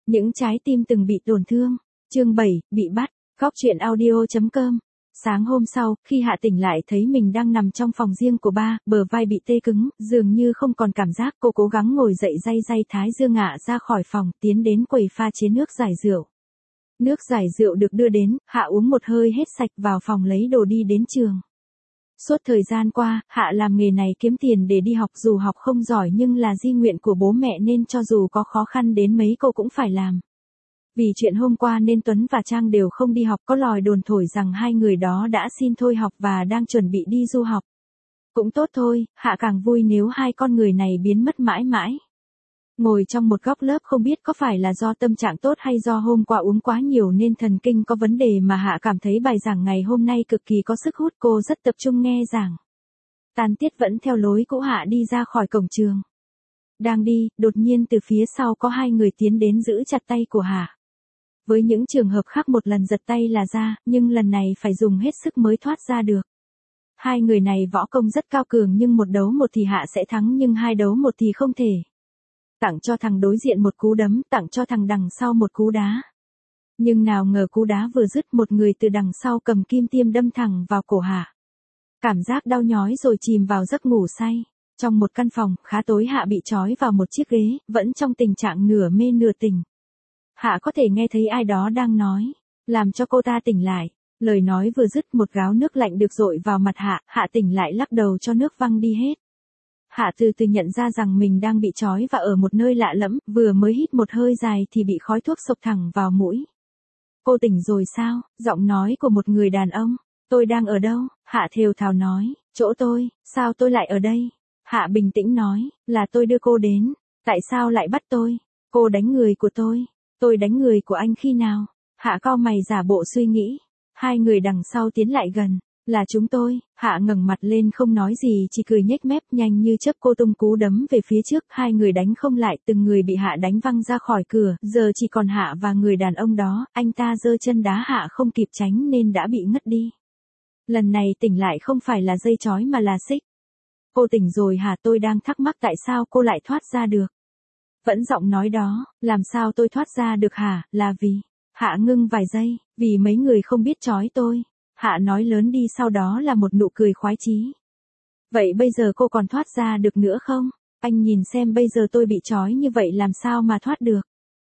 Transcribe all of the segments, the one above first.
Những trái tim từng bị tổn thương. Chương 7, bị bắt. Góc truyện audio.com. Sáng hôm sau, khi Hạ tỉnh lại thấy mình đang nằm trong phòng riêng của ba, bờ vai bị tê cứng, dường như không còn cảm giác. Cô cố gắng ngồi dậy day thái dương ngả ra khỏi phòng, tiến đến quầy pha chế nước giải rượu. Nước giải rượu được đưa đến, Hạ uống một hơi hết sạch, vào phòng lấy đồ đi đến trường. Suốt thời gian qua, Hạ làm nghề này kiếm tiền để đi học, dù học không giỏi nhưng là di nguyện của bố mẹ nên cho dù có khó khăn đến mấy cô cũng phải làm. Vì chuyện hôm qua nên Tuấn và Trang đều không đi học, có lòi đồn thổi rằng hai người đó đã xin thôi học và đang chuẩn bị đi du học. Cũng tốt thôi, Hạ càng vui nếu hai con người này biến mất mãi mãi. Ngồi trong một góc lớp không biết có phải là do tâm trạng tốt hay do hôm qua uống quá nhiều nên thần kinh có vấn đề mà Hạ cảm thấy bài giảng ngày hôm nay cực kỳ có sức hút, cô rất tập trung nghe giảng. Tan tiết vẫn theo lối cũ, Hạ đi ra khỏi cổng trường. Đang đi, đột nhiên từ phía sau có hai người tiến đến giữ chặt tay của Hạ. Với những trường hợp khác một lần giật tay là ra, nhưng lần này phải dùng hết sức mới thoát ra được. Hai người này võ công rất cao cường nhưng một đấu một thì Hạ sẽ thắng nhưng hai đấu một thì không thể. Tặng cho thằng đối diện một cú đấm, tặng cho thằng đằng sau một cú đá. Nhưng nào ngờ cú đá vừa dứt, một người từ đằng sau cầm kim tiêm đâm thẳng vào cổ Hạ. Cảm giác đau nhói rồi chìm vào giấc ngủ say. Trong một căn phòng khá tối, Hạ bị trói vào một chiếc ghế, vẫn trong tình trạng nửa mê nửa tỉnh. Hạ có thể nghe thấy ai đó đang nói, làm cho cô ta tỉnh lại. Lời nói vừa dứt, một gáo nước lạnh được dội vào mặt Hạ, Hạ tỉnh lại lắc đầu cho nước văng đi hết. Hạ từ từ nhận ra rằng mình đang bị trói và ở một nơi lạ lẫm, vừa mới hít một hơi dài thì bị khói thuốc xộc thẳng vào mũi. Cô tỉnh rồi sao? Giọng nói của một người đàn ông. Tôi đang ở đâu? Hạ thều thào nói, chỗ tôi, sao tôi lại ở đây? Hạ bình tĩnh nói, là tôi đưa cô đến. Tại sao lại bắt tôi? Cô đánh người của tôi đánh người của anh khi nào? Hạ cau mày giả bộ suy nghĩ. Hai người đằng sau tiến lại gần. Là chúng tôi. Hạ ngẩng mặt lên không nói gì, chỉ cười nhếch mép, nhanh như chớp cô tung cú đấm về phía trước, hai người đánh không lại, từng người bị Hạ đánh văng ra khỏi cửa, giờ chỉ còn Hạ và người đàn ông đó, anh ta giơ chân đá Hạ không kịp tránh nên đã bị ngất đi. Lần này tỉnh lại không phải là dây trói mà là xích. Cô tỉnh rồi hả? Tôi đang thắc mắc tại sao cô lại thoát ra được. Vẫn giọng nói đó, làm sao tôi thoát ra được hả? Là vì... Hạ ngưng vài giây, vì mấy người không biết trói tôi. Hạ nói lớn đi, sau đó là một nụ cười khoái chí. Vậy bây giờ cô còn thoát ra được nữa không? Anh nhìn xem bây giờ tôi bị trói như vậy làm sao mà thoát được.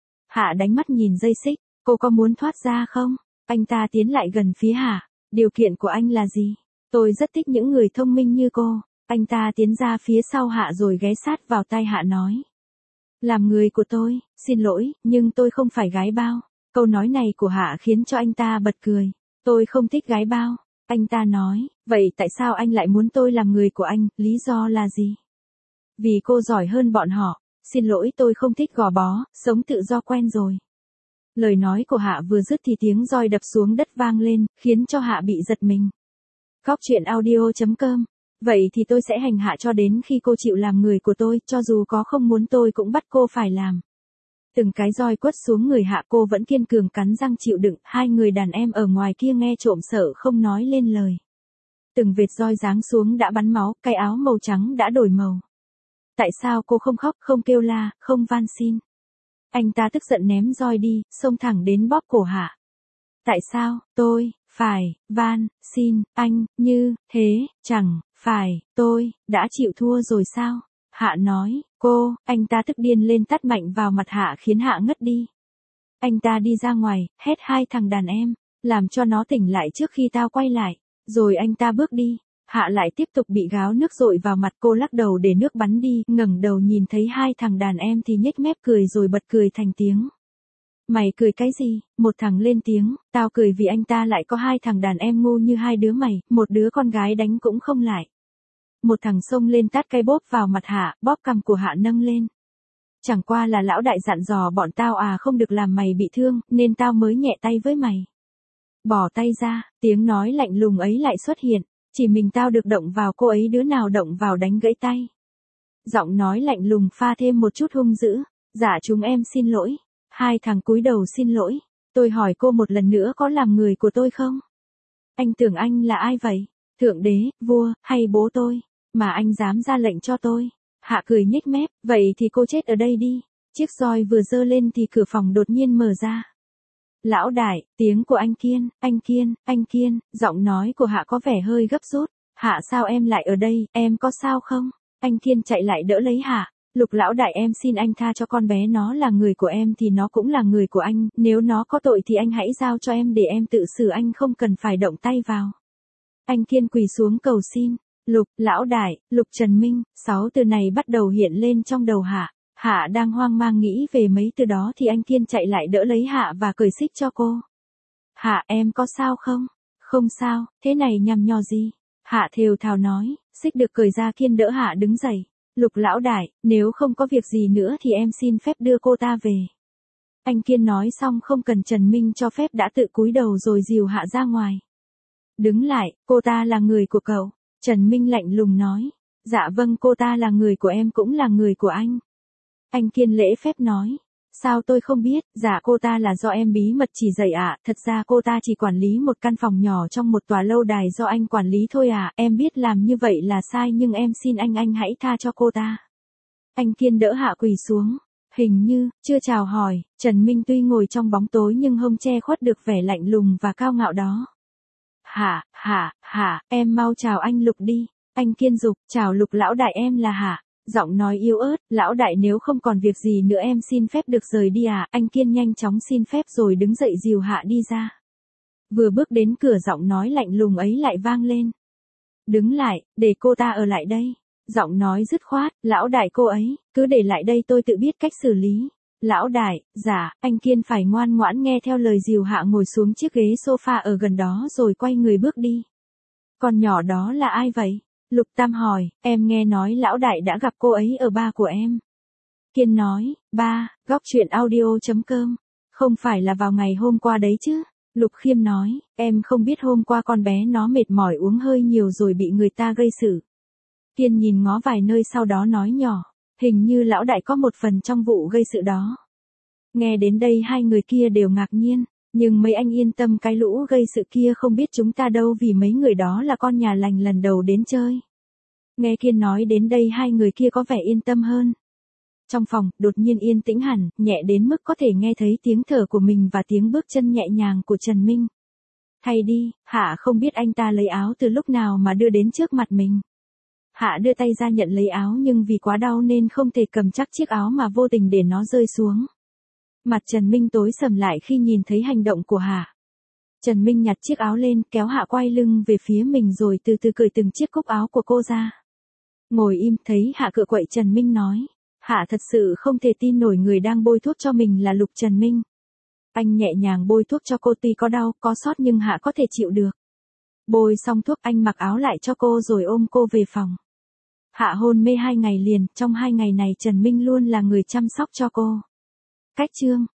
Hạ đánh mắt nhìn dây xích, cô có muốn thoát ra không? Anh ta tiến lại gần phía Hạ. Điều kiện của anh là gì? Tôi rất thích những người thông minh như cô. Anh ta tiến ra phía sau Hạ rồi ghé sát vào tai Hạ nói. Làm người của tôi, xin lỗi, nhưng tôi không phải gái bao. Câu nói này của Hạ khiến cho anh ta bật cười. Tôi không thích gái bao. Anh ta nói, vậy tại sao anh lại muốn tôi làm người của anh, lý do là gì? Vì cô giỏi hơn bọn họ. Xin lỗi, tôi không thích gò bó, sống tự do quen rồi. Lời nói của Hạ vừa dứt thì tiếng roi đập xuống đất vang lên, khiến cho Hạ bị giật mình. Góc truyện audio.com. Vậy thì tôi sẽ hành Hạ cho đến khi cô chịu làm người của tôi, cho dù có không muốn tôi cũng bắt cô phải làm. Từng cái roi quất xuống người Hạ, cô vẫn kiên cường cắn răng chịu đựng. Hai người đàn em ở ngoài kia nghe trộm sợ không nói lên lời. Từng vệt roi giáng xuống đã bắn máu, cái áo màu trắng đã đổi màu. Tại sao cô không khóc, không kêu la, không van xin? Anh ta tức giận ném roi đi, xông thẳng đến bóp cổ Hạ. Tại sao, tôi, phải, van, xin, anh, như, thế, chẳng, phải, tôi, đã chịu thua rồi sao? Hạ nói, cô, anh ta tức điên lên tát mạnh vào mặt Hạ khiến Hạ ngất đi. Anh ta đi ra ngoài, hét hai thằng đàn em, làm cho nó tỉnh lại trước khi tao quay lại. Rồi anh ta bước đi. Hạ lại tiếp tục bị gáo nước dội vào mặt, cô lắc đầu để nước bắn đi, ngẩng đầu nhìn thấy hai thằng đàn em thì nhếch mép cười rồi bật cười thành tiếng. Mày cười cái gì? Một thằng lên tiếng, tao cười vì anh ta lại có hai thằng đàn em ngu như hai đứa mày, một đứa con gái đánh cũng không lại. Một thằng xông lên tát cây bóp vào mặt Hạ, bóp cằm của Hạ nâng lên. Chẳng qua là lão đại dặn dò bọn tao không được làm mày bị thương, nên tao mới nhẹ tay với mày. Bỏ tay ra, tiếng nói lạnh lùng ấy lại xuất hiện, chỉ mình tao được động vào, cô ấy đứa nào động vào đánh gãy tay. Giọng nói lạnh lùng pha thêm một chút hung dữ, dạ chúng em xin lỗi. Hai thằng cúi đầu xin lỗi. Tôi hỏi cô một lần nữa có làm người của tôi không? Anh tưởng anh là ai vậy? Thượng đế, vua, hay bố tôi? Mà anh dám ra lệnh cho tôi? Hạ cười nhếch mép, vậy thì cô chết ở đây đi. Chiếc roi vừa giơ lên thì cửa phòng đột nhiên mở ra. Lão đại, tiếng của anh Kiên, giọng nói của Hạ có vẻ hơi gấp rút. Hạ sao em lại ở đây, em có sao không? Anh Kiên chạy lại đỡ lấy Hạ. Lục lão đại em xin anh tha cho con bé, nó là người của em thì nó cũng là người của anh, nếu nó có tội thì anh hãy giao cho em để em tự xử, anh không cần phải động tay vào. Anh Kiên quỳ xuống cầu xin. Lục, lão đại, Lục Trần Minh, 6 từ này bắt đầu hiện lên trong đầu Hạ. Hạ đang hoang mang nghĩ về mấy từ đó thì anh Kiên chạy lại đỡ lấy Hạ và cởi xích cho cô. Hạ em có sao không? Không sao, thế này nhằm nhò gì? Hạ thều thào nói, xích được cởi ra Kiên đỡ Hạ đứng dậy. Lục lão đại, nếu không có việc gì nữa thì em xin phép đưa cô ta về. Anh Kiên nói xong không cần Trần Minh cho phép đã tự cúi đầu rồi dìu Hạ ra ngoài. Đứng lại, cô ta là người của cậu. Trần Minh lạnh lùng nói. Dạ vâng, cô ta là người của em cũng là người của anh. Anh Kiên lễ phép nói. Sao tôi không biết, dạ cô ta là do em bí mật chỉ dạy ạ, thật ra cô ta chỉ quản lý một căn phòng nhỏ trong một tòa lâu đài do anh quản lý thôi à, em biết làm như vậy là sai nhưng em xin anh hãy tha cho cô ta. Anh Kiên đỡ Hạ quỳ xuống. Hình như, chưa chào hỏi, Trần Minh tuy ngồi trong bóng tối nhưng không che khuất được vẻ lạnh lùng và cao ngạo đó. Hạ, em mau chào anh Lục đi. Anh Kiên giục, chào Lục lão đại, em là Hạ. Giọng nói yếu ớt, lão đại nếu không còn việc gì nữa em xin phép được rời đi à. Anh Kiên nhanh chóng xin phép rồi đứng dậy dìu Hạ đi ra. Vừa bước đến cửa giọng nói lạnh lùng ấy lại vang lên. Đứng lại, để cô ta ở lại đây. Giọng nói dứt khoát, lão đại cô ấy, cứ để lại đây tôi tự biết cách xử lý. Lão đại, dạ, anh Kiên phải ngoan ngoãn nghe theo lời dìu Hạ ngồi xuống chiếc ghế sofa ở gần đó rồi quay người bước đi. Con nhỏ đó là ai vậy? Lục Tam hỏi, em nghe nói lão đại đã gặp cô ấy ở bar của em. Kiên nói, ba, góc truyện audio.com. Không phải là vào ngày hôm qua đấy chứ? Lục Khiêm nói, em không biết hôm qua con bé nó mệt mỏi uống hơi nhiều rồi bị người ta gây sự. Kiên nhìn ngó vài nơi sau đó nói nhỏ, hình như lão đại có một phần trong vụ gây sự đó. Nghe đến đây hai người kia đều ngạc nhiên, nhưng mấy anh yên tâm, cái lũ gây sự kia không biết chúng ta đâu vì mấy người đó là con nhà lành lần đầu đến chơi. Nghe Kiên nói đến đây hai người kia có vẻ yên tâm hơn. Trong phòng, đột nhiên yên tĩnh hẳn, nhẹ đến mức có thể nghe thấy tiếng thở của mình và tiếng bước chân nhẹ nhàng của Trần Minh. Thay đi, Hạ không biết anh ta lấy áo từ lúc nào mà đưa đến trước mặt mình. Hạ đưa tay ra nhận lấy áo nhưng vì quá đau nên không thể cầm chắc chiếc áo mà vô tình để nó rơi xuống. Mặt Trần Minh tối sầm lại khi nhìn thấy hành động của Hạ. Trần Minh nhặt chiếc áo lên, kéo Hạ quay lưng về phía mình rồi từ từ cởi từng chiếc cúc áo của cô ra. Ngồi im, thấy Hạ cựa quậy Trần Minh nói. Hạ thật sự không thể tin nổi người đang bôi thuốc cho mình là Lục Trần Minh. Anh nhẹ nhàng bôi thuốc cho cô, tuy có đau, có xót nhưng Hạ có thể chịu được. Bôi xong thuốc anh mặc áo lại cho cô rồi ôm cô về phòng. Hạ hôn mê 2 ngày liền, trong 2 ngày này Trần Minh luôn là người chăm sóc cho cô. Cách chương